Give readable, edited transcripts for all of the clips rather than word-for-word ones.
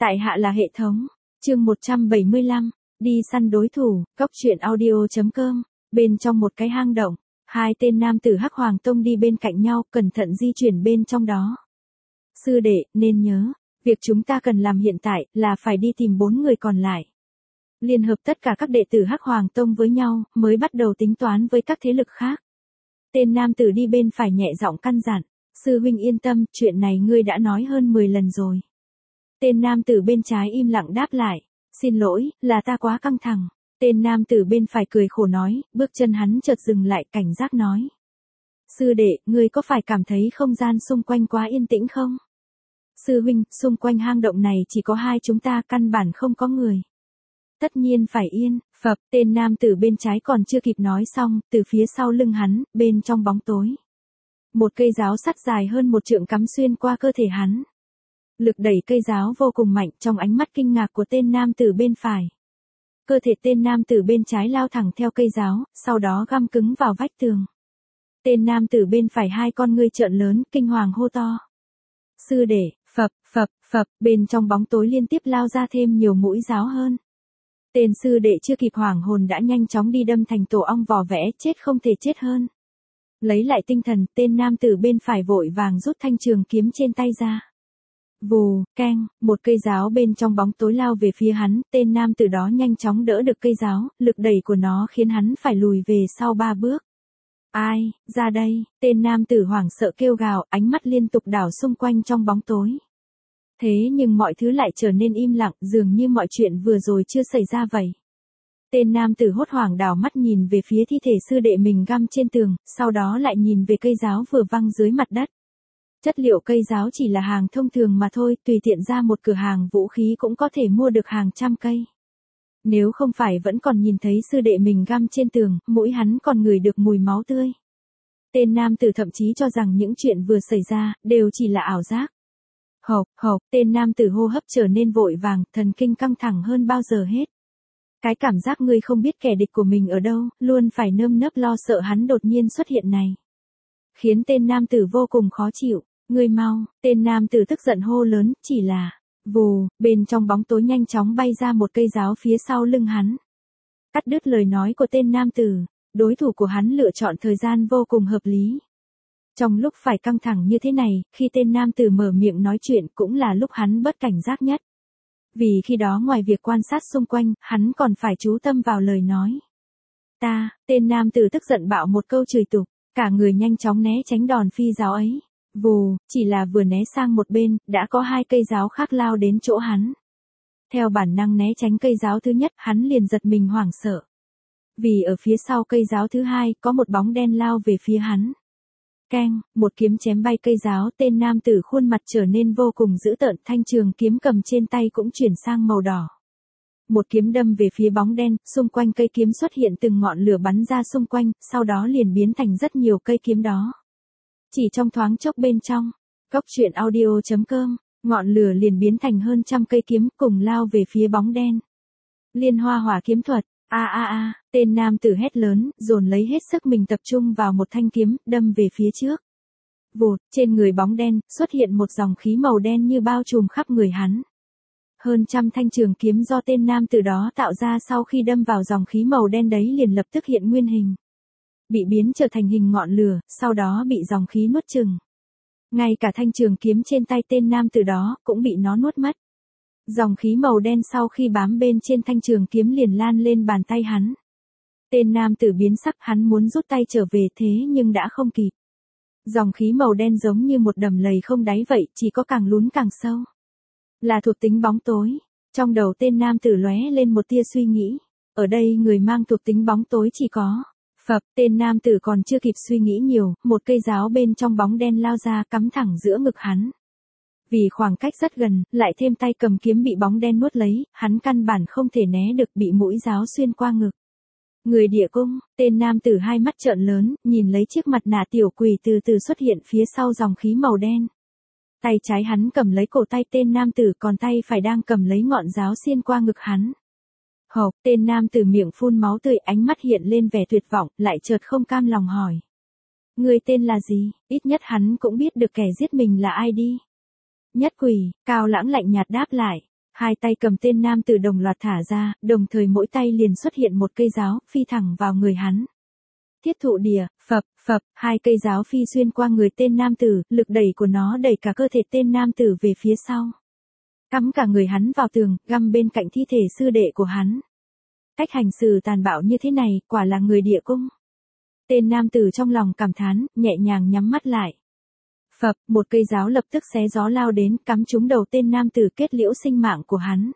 Tại hạ là hệ thống. Chương 175. Đi săn đối thủ. Cóc truyện audio.com. Bên trong một cái hang động, hai tên nam tử Hắc Hoàng Tông đi bên cạnh nhau, cẩn thận di chuyển bên trong đó. Sư đệ, nên nhớ, việc chúng ta cần làm hiện tại là phải đi tìm 4 người còn lại. Liên hợp tất cả các đệ tử Hắc Hoàng Tông với nhau, mới bắt đầu tính toán với các thế lực khác. Tên nam tử đi bên phải nhẹ giọng căn dặn. Sư huynh yên tâm, chuyện này ngươi đã nói hơn 10 lần rồi. Tên nam tử bên trái im lặng đáp lại. Xin lỗi, là ta quá căng thẳng. Tên nam tử bên phải cười khổ nói, bước chân hắn chợt dừng lại, cảnh giác nói. Sư đệ, ngươi có phải cảm thấy không gian xung quanh quá yên tĩnh không? Sư huynh, xung quanh hang động này chỉ có hai chúng ta, căn bản không có người. Tất nhiên phải yên, phập, tên nam tử bên trái còn chưa kịp nói xong, từ phía sau lưng hắn, bên trong bóng tối. Một cây giáo sắt dài hơn 1 trượng cắm xuyên qua cơ thể hắn. Lực đẩy cây giáo vô cùng mạnh trong ánh mắt kinh ngạc của tên nam tử bên phải. Cơ thể tên nam tử bên trái lao thẳng theo cây giáo, sau đó găm cứng vào vách tường. Tên nam tử bên phải hai con ngươi trợn lớn, kinh hoàng hô to. Sư đệ, phập, phập, phập, bên trong bóng tối liên tiếp lao ra thêm nhiều mũi giáo hơn. Tên sư đệ chưa kịp hoảng hồn đã nhanh chóng đi đâm thành tổ ong vò vẽ, chết không thể chết hơn. Lấy lại tinh thần, tên nam tử bên phải vội vàng rút thanh trường kiếm trên tay ra. Vù, keng, một cây giáo bên trong bóng tối lao về phía hắn, tên nam tử đó nhanh chóng đỡ được cây giáo, lực đẩy của nó khiến hắn phải lùi về sau 3 bước. Ai, ra đây, tên nam tử hoảng sợ kêu gào, ánh mắt liên tục đảo xung quanh trong bóng tối. Thế nhưng mọi thứ lại trở nên im lặng, dường như mọi chuyện vừa rồi chưa xảy ra vậy. Tên nam tử hốt hoảng đảo mắt nhìn về phía thi thể sư đệ mình găm trên tường, sau đó lại nhìn về cây giáo vừa văng dưới mặt đất. Chất liệu cây giáo chỉ là hàng thông thường mà thôi, tùy tiện ra một cửa hàng vũ khí cũng có thể mua được hàng trăm cây. Nếu không phải vẫn còn nhìn thấy sư đệ mình găm trên tường, mũi hắn còn ngửi được mùi máu tươi. Tên nam tử thậm chí cho rằng những chuyện vừa xảy ra, đều chỉ là ảo giác. Hộc, hộc, tên nam tử hô hấp trở nên vội vàng, thần kinh căng thẳng hơn bao giờ hết. Cái cảm giác ngươi không biết kẻ địch của mình ở đâu, luôn phải nơm nớp lo sợ hắn đột nhiên xuất hiện này. Khiến tên nam tử vô cùng khó chịu. Ngươi mau, tên nam tử tức giận hô lớn, chỉ là, vù, bên trong bóng tối nhanh chóng bay ra một cây giáo phía sau lưng hắn. Cắt đứt lời nói của tên nam tử, đối thủ của hắn lựa chọn thời gian vô cùng hợp lý. Trong lúc phải căng thẳng như thế này, khi tên nam tử mở miệng nói chuyện cũng là lúc hắn bất cảnh giác nhất. Vì khi đó ngoài việc quan sát xung quanh, hắn còn phải chú tâm vào lời nói. Tên nam tử tức giận bạo một câu chửi tục, cả người nhanh chóng né tránh đòn phi giáo ấy. Vù, chỉ là vừa né sang một bên, đã có 2 cây giáo khác lao đến chỗ hắn. Theo bản năng né tránh cây giáo thứ nhất, hắn liền giật mình hoảng sợ. Vì ở phía sau cây giáo thứ hai, có một bóng đen lao về phía hắn. Keng, một kiếm chém bay cây giáo, tên nam tử khuôn mặt trở nên vô cùng dữ tợn, thanh trường kiếm cầm trên tay cũng chuyển sang màu đỏ. Một kiếm đâm về phía bóng đen, xung quanh cây kiếm xuất hiện từng ngọn lửa bắn ra xung quanh, sau đó liền biến thành rất nhiều cây kiếm đó. Chỉ trong thoáng chốc bên trong, cóc truyện audio.com, ngọn lửa liền biến thành hơn 100 cây kiếm cùng lao về phía bóng đen. Liên hoa hỏa kiếm thuật, tên nam tử hét lớn, dồn lấy hết sức mình tập trung vào một thanh kiếm, đâm về phía trước. Vụt, trên người bóng đen, xuất hiện một dòng khí màu đen như bao trùm khắp người hắn. Hơn 100 thanh trường kiếm do tên nam tử đó tạo ra sau khi đâm vào dòng khí màu đen đấy liền lập tức hiện nguyên hình. Bị biến trở thành hình ngọn lửa, sau đó bị dòng khí nuốt chửng. Ngay cả thanh trường kiếm trên tay tên nam tử đó, cũng bị nó nuốt mất. Dòng khí màu đen sau khi bám bên trên thanh trường kiếm liền lan lên bàn tay hắn. Tên nam tử biến sắc, hắn muốn rút tay trở về thế nhưng đã không kịp. Dòng khí màu đen giống như một đầm lầy không đáy vậy, chỉ có càng lún càng sâu. Là thuộc tính bóng tối. Trong đầu tên nam tử lóe lên một tia suy nghĩ. Ở đây người mang thuộc tính bóng tối chỉ có. Phập, tên nam tử còn chưa kịp suy nghĩ nhiều, một cây giáo bên trong bóng đen lao ra cắm thẳng giữa ngực hắn. Vì khoảng cách rất gần, lại thêm tay cầm kiếm bị bóng đen nuốt lấy, hắn căn bản không thể né được, bị mũi giáo xuyên qua ngực. Người địa cung, tên nam tử hai mắt trợn lớn, nhìn lấy chiếc mặt nạ tiểu quỷ từ từ xuất hiện phía sau dòng khí màu đen. Tay trái hắn cầm lấy cổ tay tên nam tử, còn tay phải đang cầm lấy ngọn giáo xuyên qua ngực hắn. Hộc, tên nam tử miệng phun máu tươi, ánh mắt hiện lên vẻ tuyệt vọng, lại chợt không cam lòng hỏi. Người tên là gì? Ít nhất hắn cũng biết được kẻ giết mình là ai đi. Nhất quỷ, Cao Lãng lạnh nhạt đáp lại. Hai tay cầm tên nam tử đồng loạt thả ra, đồng thời mỗi tay liền xuất hiện một cây giáo, phi thẳng vào người hắn. Thiết thụ địa, phập, phập, hai cây giáo phi xuyên qua người tên nam tử, lực đẩy của nó đẩy cả cơ thể tên nam tử về phía sau. Cắm cả người hắn vào tường, găm bên cạnh thi thể sư đệ của hắn. Cách hành xử tàn bạo như thế này, quả là người địa cung. Tên nam tử trong lòng cảm thán, nhẹ nhàng nhắm mắt lại. Phập, một cây giáo lập tức xé gió lao đến, cắm trúng đầu tên nam tử, kết liễu sinh mạng của hắn.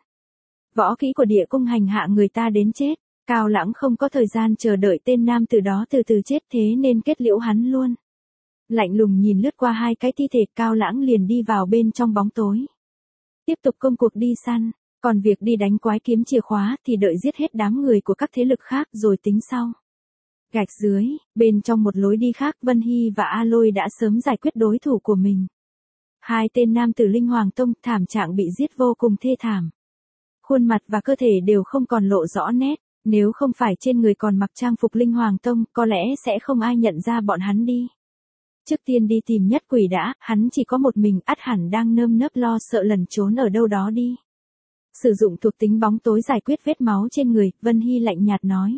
Võ kỹ của địa cung hành hạ người ta đến chết. Cao Lãng không có thời gian chờ đợi tên nam tử đó từ từ chết, thế nên kết liễu hắn luôn. Lạnh lùng nhìn lướt qua hai cái thi thể, Cao Lãng liền đi vào bên trong bóng tối. Tiếp tục công cuộc đi săn, còn việc đi đánh quái kiếm chìa khóa thì đợi giết hết đám người của các thế lực khác rồi tính sau. Gạch dưới, bên trong một lối đi khác, Vân Hy và A Lôi đã sớm giải quyết đối thủ của mình. Hai tên nam tử Linh Hoàng Tông thảm trạng bị giết vô cùng thê thảm. Khuôn mặt và cơ thể đều không còn lộ rõ nét. Nếu không phải trên người còn mặc trang phục Linh Hoàng Tông, có lẽ sẽ không ai nhận ra bọn hắn đi. Trước tiên đi tìm Nhất Quỷ đã, hắn chỉ có một mình, ắt hẳn đang nơm nớp lo sợ lẩn trốn ở đâu đó đi. Sử dụng thuộc tính bóng tối giải quyết vết máu trên người, Vân Hy lạnh nhạt nói.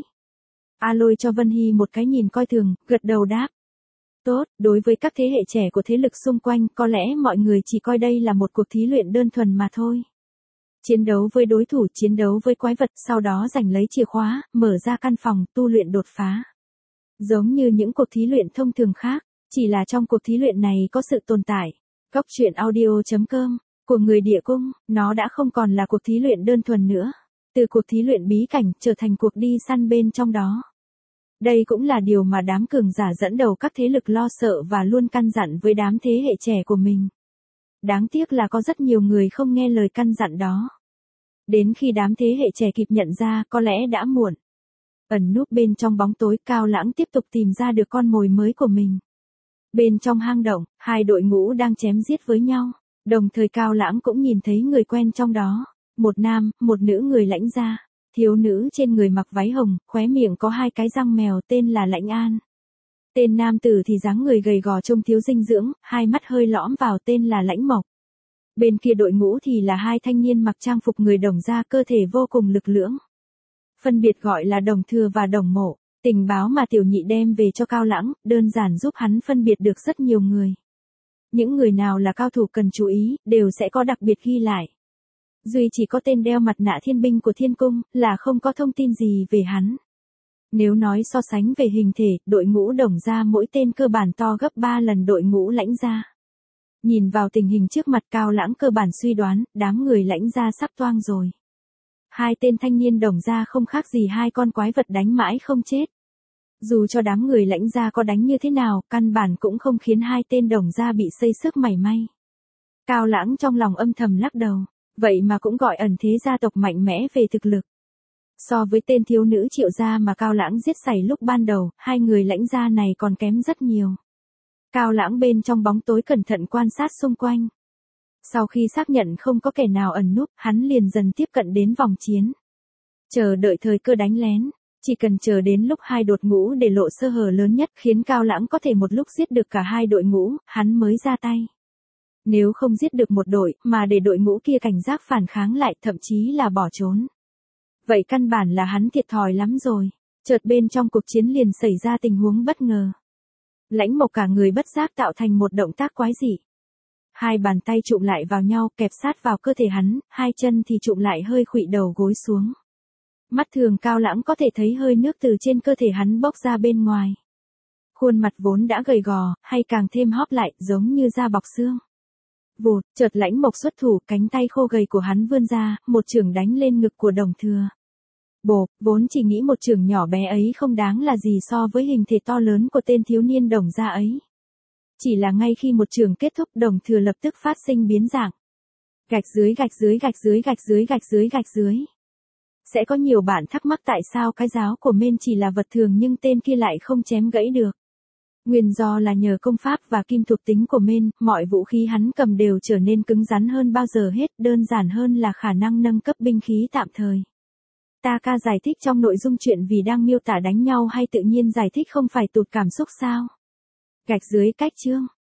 A Lôi cho Vân Hy một cái nhìn coi thường, gật đầu đáp. Tốt, đối với các thế hệ trẻ của thế lực xung quanh, có lẽ mọi người chỉ coi đây là một cuộc thí luyện đơn thuần mà thôi. Chiến đấu với đối thủ, chiến đấu với quái vật, sau đó giành lấy chìa khóa, mở ra căn phòng, tu luyện đột phá. Giống như những cuộc thí luyện thông thường khác, chỉ là trong cuộc thí luyện này có sự tồn tại. Góc truyện audio.com của người địa cung, nó đã không còn là cuộc thí luyện đơn thuần nữa. Từ cuộc thí luyện bí cảnh trở thành cuộc đi săn bên trong đó. Đây cũng là điều mà đám cường giả dẫn đầu các thế lực lo sợ và luôn căn dặn với đám thế hệ trẻ của mình. Đáng tiếc là có rất nhiều người không nghe lời căn dặn đó. Đến khi đám thế hệ trẻ kịp nhận ra, có lẽ đã muộn. Ẩn núp bên trong bóng tối, Cao Lãng tiếp tục tìm ra được con mồi mới của mình. Bên trong hang động, hai đội ngũ đang chém giết với nhau. Đồng thời Cao Lãng cũng nhìn thấy người quen trong đó. Một nam, một nữ người Lãnh gia. Thiếu nữ trên người mặc váy hồng, khóe miệng có hai cái răng mèo, tên là Lãnh An. Tên nam tử thì dáng người gầy gò trông thiếu dinh dưỡng, hai mắt hơi lõm vào, tên là Lãnh Mộc. Bên kia đội ngũ thì là hai thanh niên mặc trang phục người Đồng gia, cơ thể vô cùng lực lưỡng. Phân biệt gọi là Đồng Thừa và Đồng Mộ. Tình báo mà tiểu nhị đem về cho Cao Lãng, đơn giản giúp hắn phân biệt được rất nhiều người. Những người nào là cao thủ cần chú ý, đều sẽ có đặc biệt ghi lại. Duy chỉ có tên đeo mặt nạ thiên binh của thiên cung, là không có thông tin gì về hắn. Nếu nói so sánh về hình thể, đội ngũ Đồng gia mỗi tên cơ bản to gấp 3 lần đội ngũ Lãnh gia. Nhìn vào tình hình trước mặt, Cao Lãng cơ bản suy đoán, đám người Lãnh gia sắp toang rồi. Hai tên thanh niên Đồng gia không khác gì hai con quái vật đánh mãi không chết. Dù cho đám người Lãnh gia có đánh như thế nào, căn bản cũng không khiến hai tên Đồng gia bị xây xước mảy may. Cao Lãng trong lòng âm thầm lắc đầu, vậy mà cũng gọi ẩn thế gia tộc mạnh mẽ về thực lực. So với tên thiếu nữ Triệu gia mà Cao Lãng giết sảy lúc ban đầu, hai người Lãnh gia này còn kém rất nhiều. Cao Lãng bên trong bóng tối cẩn thận quan sát xung quanh. Sau khi xác nhận không có kẻ nào ẩn núp, hắn liền dần tiếp cận đến vòng chiến. Chờ đợi thời cơ đánh lén. Chỉ cần chờ đến lúc hai đội ngũ để lộ sơ hở lớn nhất khiến Cao Lãng có thể một lúc giết được cả hai đội ngũ, hắn mới ra tay. Nếu không giết được một đội, mà để đội ngũ kia cảnh giác phản kháng lại, thậm chí là bỏ trốn. Vậy căn bản là hắn thiệt thòi lắm rồi. Chợt bên trong cuộc chiến liền xảy ra tình huống bất ngờ. Lãnh Mộc cả người bất giác tạo thành một động tác quái dị. Hai bàn tay chụm lại vào nhau, kẹp sát vào cơ thể hắn, hai chân thì chụm lại hơi khuỵu đầu gối xuống. Mắt thường Cao Lãng có thể thấy hơi nước từ trên cơ thể hắn bốc ra bên ngoài. Khuôn mặt vốn đã gầy gò, hay càng thêm hóp lại, giống như da bọc xương. Vụt, chợt Lãnh Mộc xuất thủ, cánh tay khô gầy của hắn vươn ra, một chưởng đánh lên ngực của Đồng Thừa. Bộp, vốn chỉ nghĩ một chưởng nhỏ bé ấy không đáng là gì so với hình thể to lớn của tên thiếu niên Đồng gia ấy. Chỉ là ngay khi một chưởng kết thúc, Đồng Thừa lập tức phát sinh biến dạng. Gạch dưới gạch dưới gạch dưới gạch dưới gạch dưới gạch dưới. Sẽ có nhiều bạn thắc mắc tại sao cái giáo của men chỉ là vật thường nhưng tên kia lại không chém gãy được. Nguyên do là nhờ công pháp và kim thuộc tính của men, mọi vũ khí hắn cầm đều trở nên cứng rắn hơn bao giờ hết, đơn giản hơn là khả năng nâng cấp binh khí tạm thời. Taka giải thích trong nội dung chuyện vì đang miêu tả đánh nhau hay tự nhiên giải thích không phải tụt cảm xúc sao? Gạch dưới cách chương.